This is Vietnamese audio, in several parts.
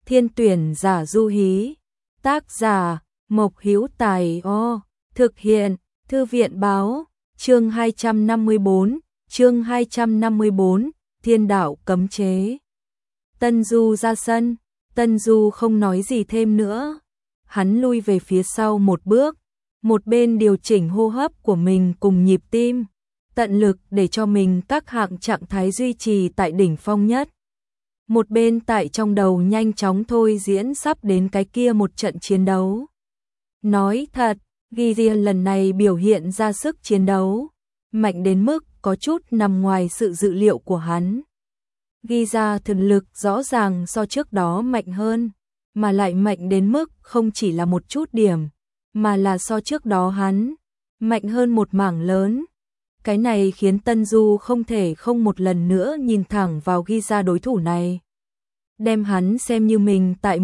Thiên tuyển giả du hí. Tác giả Mộc Hữu Tài. Thực hiện Thư viện báo. Chương 254, Thiên đạo cấm chế. Tân Du ra sân, Tân Du không nói gì thêm nữa. Hắn lui về phía sau một bước, một bên điều chỉnh hô hấp của mình cùng nhịp tim, tận lực để cho mình các hạng trạng thái duy trì tại đỉnh phong nhất. Một bên tại trong đầu nhanh chóng thôi diễn sắp đến cái kia một trận chiến đấu. Nói thật, Gideon lần này biểu hiện ra sức chiến đấu, mạnh đến mức có chút nằm ngoài sự dự liệu của hắn. Ghi ra thực lực rõ ràng so trước đó mạnh hơn, mà lại mạnh đến mức không chỉ là một chút điểm, mà là so trước đó hắn mạnh hơn một mảng lớn. Cái này khiến Tân Du không thể không một lần nữa nhìn thẳng vào ghi ra đối thủ này. Đem hắn xem như mình tại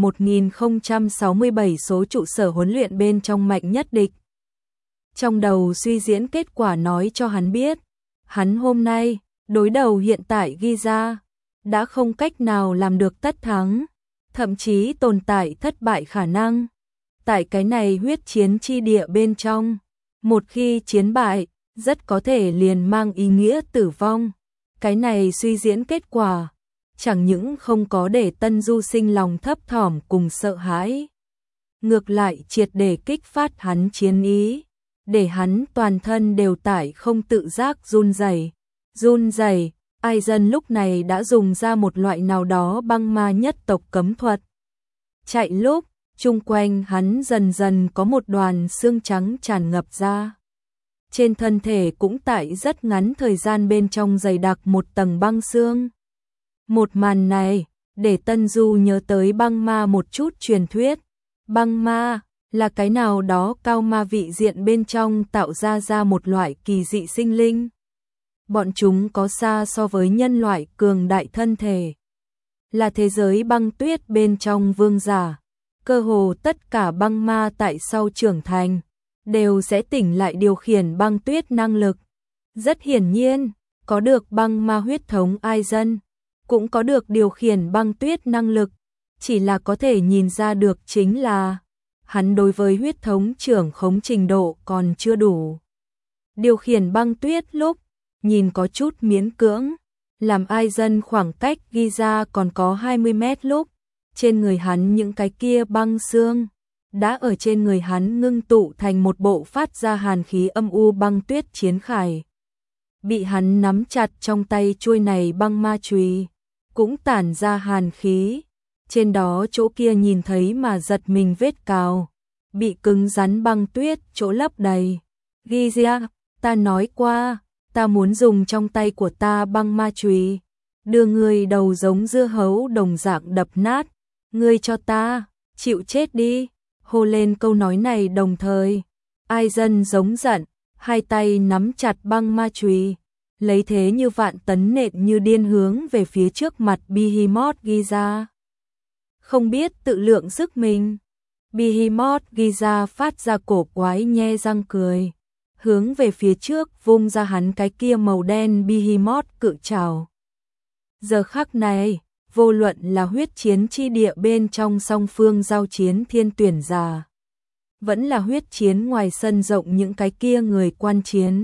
1067 số trụ sở huấn luyện bên trong mạnh nhất địch. Trong đầu suy diễn kết quả nói cho hắn biết, hắn hôm nay, đối đầu hiện tại ghi ra, đã không cách nào làm được tất thắng, thậm chí tồn tại thất bại khả năng. Tại cái này huyết chiến chi địa bên trong, một khi chiến bại, rất có thể liền mang ý nghĩa tử vong. Cái này suy diễn kết quả, chẳng những không có để Tân Du sinh lòng thấp thỏm cùng sợ hãi, ngược lại triệt để kích phát hắn chiến ý, để hắn toàn thân đều tại không tự giác run rẩy. Aizen lúc này đã dùng ra một loại nào đó băng ma nhất tộc cấm thuật. Chạy lúc, chung quanh hắn dần dần có một đoàn xương trắng tràn ngập ra. Trên thân thể cũng tại rất ngắn thời gian bên trong dày đặc một tầng băng xương. Một màn này, để Tân Du nhớ tới băng ma một chút truyền thuyết. Băng ma là cái nào đó cao ma vị diện bên trong tạo ra một loại kỳ dị sinh linh. Bọn chúng có xa so với nhân loại cường đại thân thể. Là thế giới băng tuyết bên trong vương giả. Cơ hồ tất cả băng ma tại sau trưởng thành, đều sẽ tỉnh lại điều khiển băng tuyết năng lực. Rất hiển nhiên, có được băng ma huyết thống Aizen, cũng có được điều khiển băng tuyết năng lực. Chỉ là có thể nhìn ra được chính là hắn đối với huyết thống trưởng khống trình độ còn chưa đủ. Điều khiển băng tuyết lúc nhìn có chút miễn cưỡng, làm Aizen khoảng cách ghi ra còn có 20 mét lúc, trên người hắn những cái kia băng xương đã ở trên người hắn ngưng tụ thành một bộ phát ra hàn khí âm u băng tuyết chiến khải. Bị hắn nắm chặt trong tay chuôi này băng ma chùy, cũng tản ra hàn khí. Trên đó chỗ kia nhìn thấy mà giật mình vết cào, bị cứng rắn băng tuyết chỗ lấp đầy. Gizia, ta nói qua, ta muốn dùng trong tay của ta băng ma chùy, đưa người đầu giống dưa hấu đồng dạng đập nát, ngươi cho ta, chịu chết đi. Hô lên câu nói này đồng thời, Aizen giống giận, hai tay nắm chặt băng ma chùy, lấy thế như vạn tấn nện như điên hướng về phía trước mặt Behemoth Giza. Không biết tự lượng sức mình, Behemoth Giza phát ra cổ quái nhe răng cười, hướng về phía trước vung ra hắn cái kia màu đen Behemoth cự trảo. Giờ khắc này, vô luận là huyết chiến chi địa bên trong song phương giao chiến thiên tuyển giả, vẫn là huyết chiến ngoài sân rộng những cái kia người quan chiến,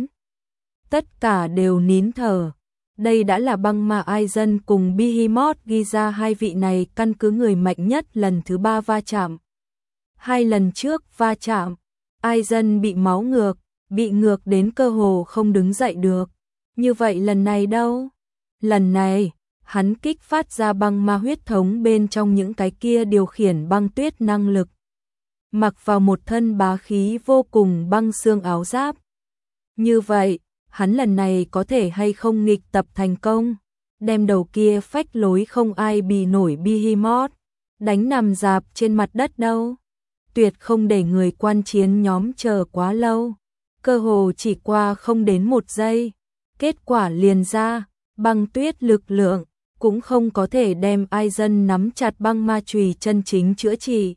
tất cả đều nín thở. Đây đã là băng ma Aizen cùng Behemoth Giza hai vị này căn cứ người mạnh nhất lần thứ 3 va chạm. Hai lần trước va chạm, Aizen bị máu ngược, bị ngược đến cơ hồ không đứng dậy được. Như vậy lần này đâu? Lần này, hắn kích phát ra băng ma huyết thống bên trong những cái kia điều khiển băng tuyết năng lực. Mặc vào một thân bá khí vô cùng băng xương áo giáp. Như vậy, hắn lần này có thể hay không nghịch tập thành công, đem đầu kia phách lối không ai bì nổi Behemoth đánh nằm rạp trên mặt đất đâu. Tuyệt không để người quan chiến nhóm chờ quá lâu, cơ hồ chỉ qua không đến một giây, kết quả liền ra, băng tuyết lực lượng cũng không có thể đem Aizen nắm chặt băng ma chùy chân chính chữa trị.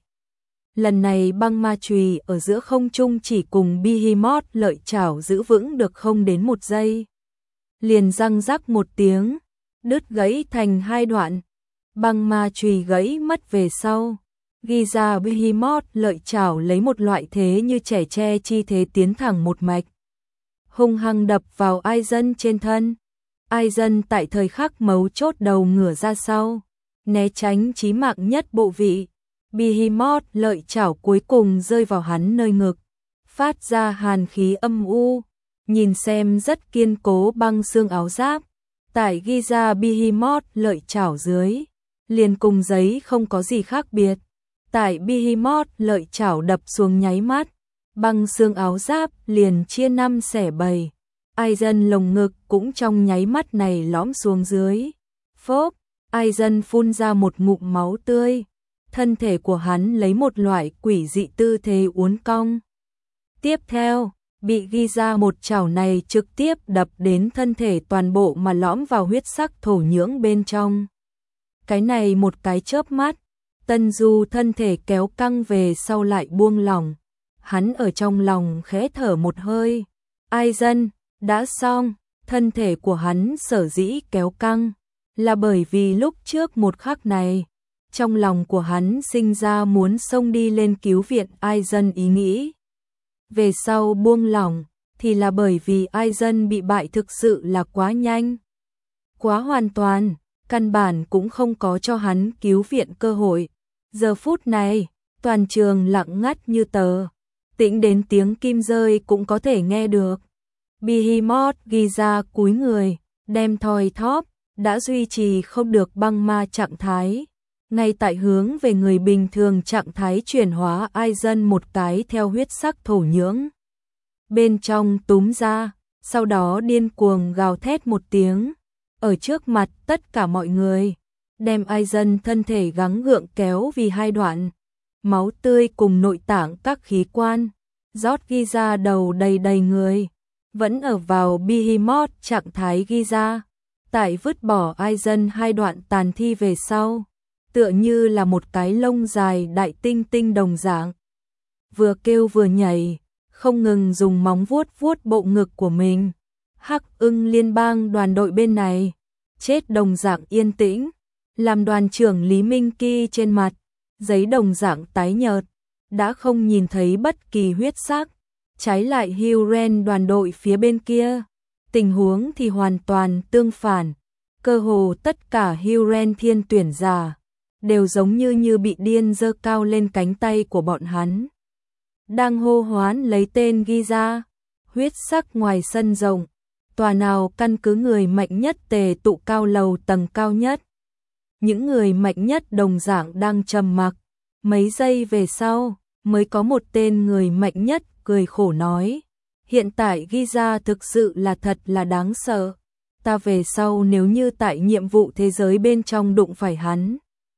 Lần này băng ma chùy ở giữa không trung chỉ cùng Behemoth lợi chảo giữ vững được không đến một giây, liền răng rắc một tiếng, đứt gãy thành hai đoạn. băng ma chùy gãy mất về sau. Giza Behemoth lợi chảo lấy một loại thế như trẻ tre chi thế tiến thẳng một mạch, hung hăng đập vào Aizen trên thân. Aizen tại thời khắc mấu chốt đầu ngửa ra sau, né tránh chí mạng nhất bộ vị. Behemoth lợi chảo cuối cùng rơi vào hắn nơi ngực, phát ra hàn khí âm u, nhìn xem rất kiên cố băng xương áo giáp. Tại Giza Behemoth lợi chảo dưới, liền cùng giấy không có gì khác biệt. Tại Behemoth lợi chảo đập xuống nháy mắt, băng xương áo giáp liền chia năm xẻ bảy. Aizen lồng ngực cũng trong nháy mắt này lõm xuống dưới. Phốp, Aizen phun ra một ngụm máu tươi. Thân thể của hắn lấy một loại quỷ dị tư thế uốn cong. Tiếp theo, bị ghi ra một chảo này trực tiếp đập đến thân thể toàn bộ mà lõm vào huyết sắc thổ nhưỡng bên trong. Cái này một cái chớp mắt, Tân Du thân thể kéo căng về sau lại buông lỏng. Hắn ở trong lòng khẽ thở một hơi. Aizen, đã xong. Thân thể của hắn sở dĩ kéo căng là bởi vì lúc trước một khắc này, trong lòng của hắn sinh ra muốn xông đi lên cứu viện Aizen ý nghĩ. Về sau buông lỏng thì là bởi vì Aizen bị bại thực sự là quá nhanh, quá hoàn toàn, căn bản cũng không có cho hắn cứu viện cơ hội. Giờ phút này, toàn trường lặng ngắt như tờ, tĩnh đến tiếng kim rơi cũng có thể nghe được. Behemoth ghi ra cúi người, đem thoi thóp, đã duy trì không được băng ma trạng thái. Ngay tại hướng về người bình thường trạng thái chuyển hóa Aizen một cái theo huyết sắc thổ nhưỡng bên trong túm ra, sau đó điên cuồng gào thét một tiếng, ở trước mặt tất cả mọi người, đem Aizen thân thể gắng gượng kéo vì hai đoạn, máu tươi cùng nội tạng các khí quan, rót ghi ra đầu đầy đầy người, vẫn ở vào Behemoth trạng thái ghi ra, tại vứt bỏ Aizen hai đoạn tàn thi về sau, tựa như là một cái lông dài đại tinh tinh đồng dạng. Vừa kêu vừa nhảy, không ngừng dùng móng vuốt vuốt bộ ngực của mình. Hắc Ưng liên bang đoàn đội bên này, chết đồng dạng yên tĩnh, làm đoàn trưởng Lý Minh Kỳ trên mặt, giấy đồng dạng tái nhợt, đã không nhìn thấy bất kỳ huyết sắc. Trái lại Huron đoàn đội phía bên kia, tình huống thì hoàn toàn tương phản, cơ hồ tất cả Huron thiên tuyển giả đều giống như bị điên giơ cao lên cánh tay của bọn hắn, đang hô hoán lấy tên ghi ra. Huyết sắc ngoài sân rộng, tòa nào căn cứ người mạnh nhất tề tụ cao lầu tầng cao nhất. Những người mạnh nhất đồng dạng đang trầm mặc, mấy giây về sau mới có một tên người mạnh nhất cười khổ nói, hiện tại ghi ra thực sự là thật là đáng sợ, ta về sau nếu như tại nhiệm vụ thế giới bên trong đụng phải hắn,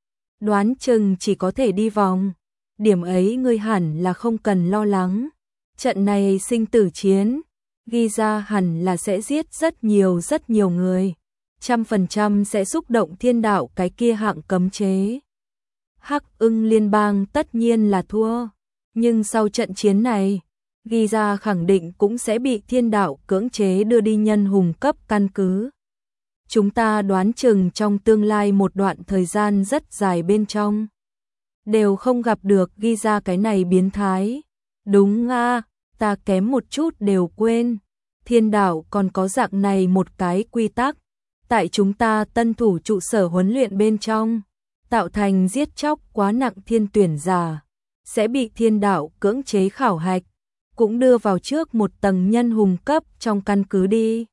đoán chừng chỉ có thể đi vòng. Điểm ấy ngươi hẳn là không cần lo lắng. Trận này sinh tử chiến, ghi ra hẳn là sẽ giết rất nhiều người. 100% sẽ xúc động thiên đạo cái kia hạng cấm chế. Hắc Ưng liên bang tất nhiên là thua. Nhưng sau trận chiến này, ghi ra khẳng định cũng sẽ bị thiên đạo cưỡng chế đưa đi nhân hùng cấp căn cứ. Chúng ta đoán chừng trong tương lai một đoạn thời gian rất dài bên trong, đều không gặp được ghi ra cái này biến thái. Đúng a, ta kém một chút đều quên. Thiên đạo còn có dạng này một cái quy tắc. Tại chúng ta tân thủ trụ sở huấn luyện bên trong, tạo thành giết chóc quá nặng thiên tuyển giả, sẽ bị thiên đạo cưỡng chế khảo hạch, cũng đưa vào trước một tầng nhân hùng cấp trong căn cứ đi.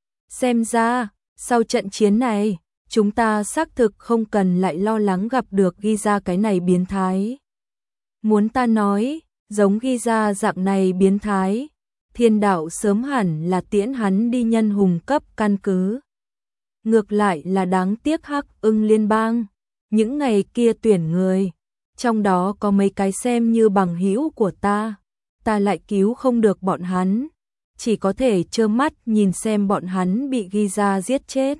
Xem ra, sau trận chiến này, chúng ta xác thực không cần lại lo lắng gặp được ghi ra cái này biến thái. Muốn ta nói, giống ghi ra dạng này biến thái, thiên đạo sớm hẳn là tiễn hắn đi nhân hùng cấp căn cứ. Ngược lại là đáng tiếc Hắc Ưng liên bang, những ngày kia tuyển người, trong đó có mấy cái xem như bằng hữu của ta lại cứu không được bọn hắn, chỉ có thể trơ mắt nhìn xem bọn hắn bị ghi ra giết chết.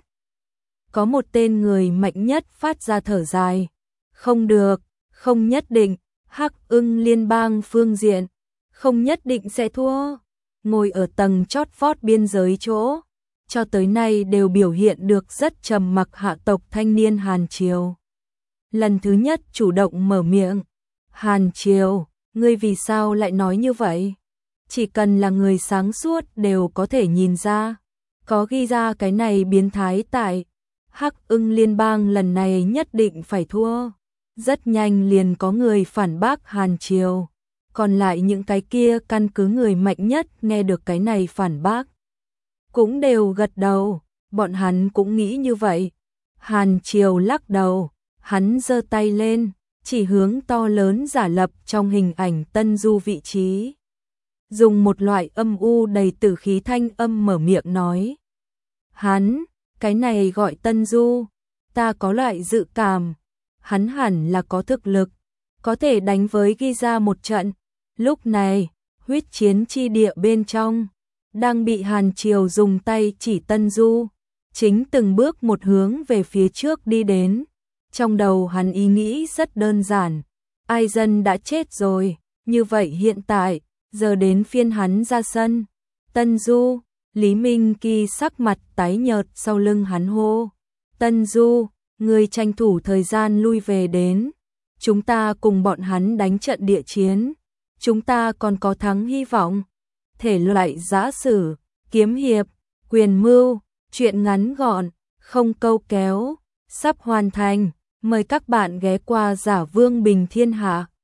Có một tên người mạnh nhất phát ra thở dài, không được, không nhất định, Hắc Ưng liên bang phương diện, không nhất định sẽ thua. Ngồi ở tầng chót vót biên giới chỗ, cho tới nay đều biểu hiện được rất trầm mặc hạ tộc thanh niên Hàn Triều. lần thứ nhất chủ động mở miệng. Hàn Triều, ngươi vì sao lại nói như vậy? Chỉ cần là người sáng suốt đều có thể nhìn ra. Có ghi ra cái này biến thái tại Hắc Ưng Liên bang lần này nhất định phải thua. Rất nhanh liền có người phản bác Hàn Triều. Còn lại những cái kia căn cứ người mạnh nhất nghe được cái này phản bác. Cũng đều gật đầu, bọn hắn cũng nghĩ như vậy. Hàn Triều lắc đầu, hắn giơ tay lên, chỉ hướng to lớn giả lập trong hình ảnh Tân Du vị trí. Dùng một loại âm u đầy tử khí thanh âm mở miệng nói. Hắn, cái này gọi Tân Du, ta có loại dự cảm, hắn hẳn là có thực lực, có thể đánh với ghi ra một trận. Lúc này, huyết chiến chi địa bên trong, đang bị Hàn Triều dùng tay chỉ Tân Du, chính từng bước một hướng về phía trước đi đến. Trong đầu hắn ý nghĩ rất đơn giản, ai dân đã chết rồi, như vậy hiện tại, giờ đến phiên hắn ra sân. Tân Du, Lý Minh Kỳ sắc mặt tái nhợt sau lưng hắn hô. Tân Du, người tranh thủ thời gian lui về đến, chúng ta cùng bọn hắn đánh trận địa chiến, chúng ta còn có thắng hy vọng. Thể loại giã sử, kiếm hiệp, quyền mưu, truyện ngắn gọn, không câu kéo, sắp hoàn thành. Mời các bạn ghé qua Giả Vương Bình Thiên Hạ.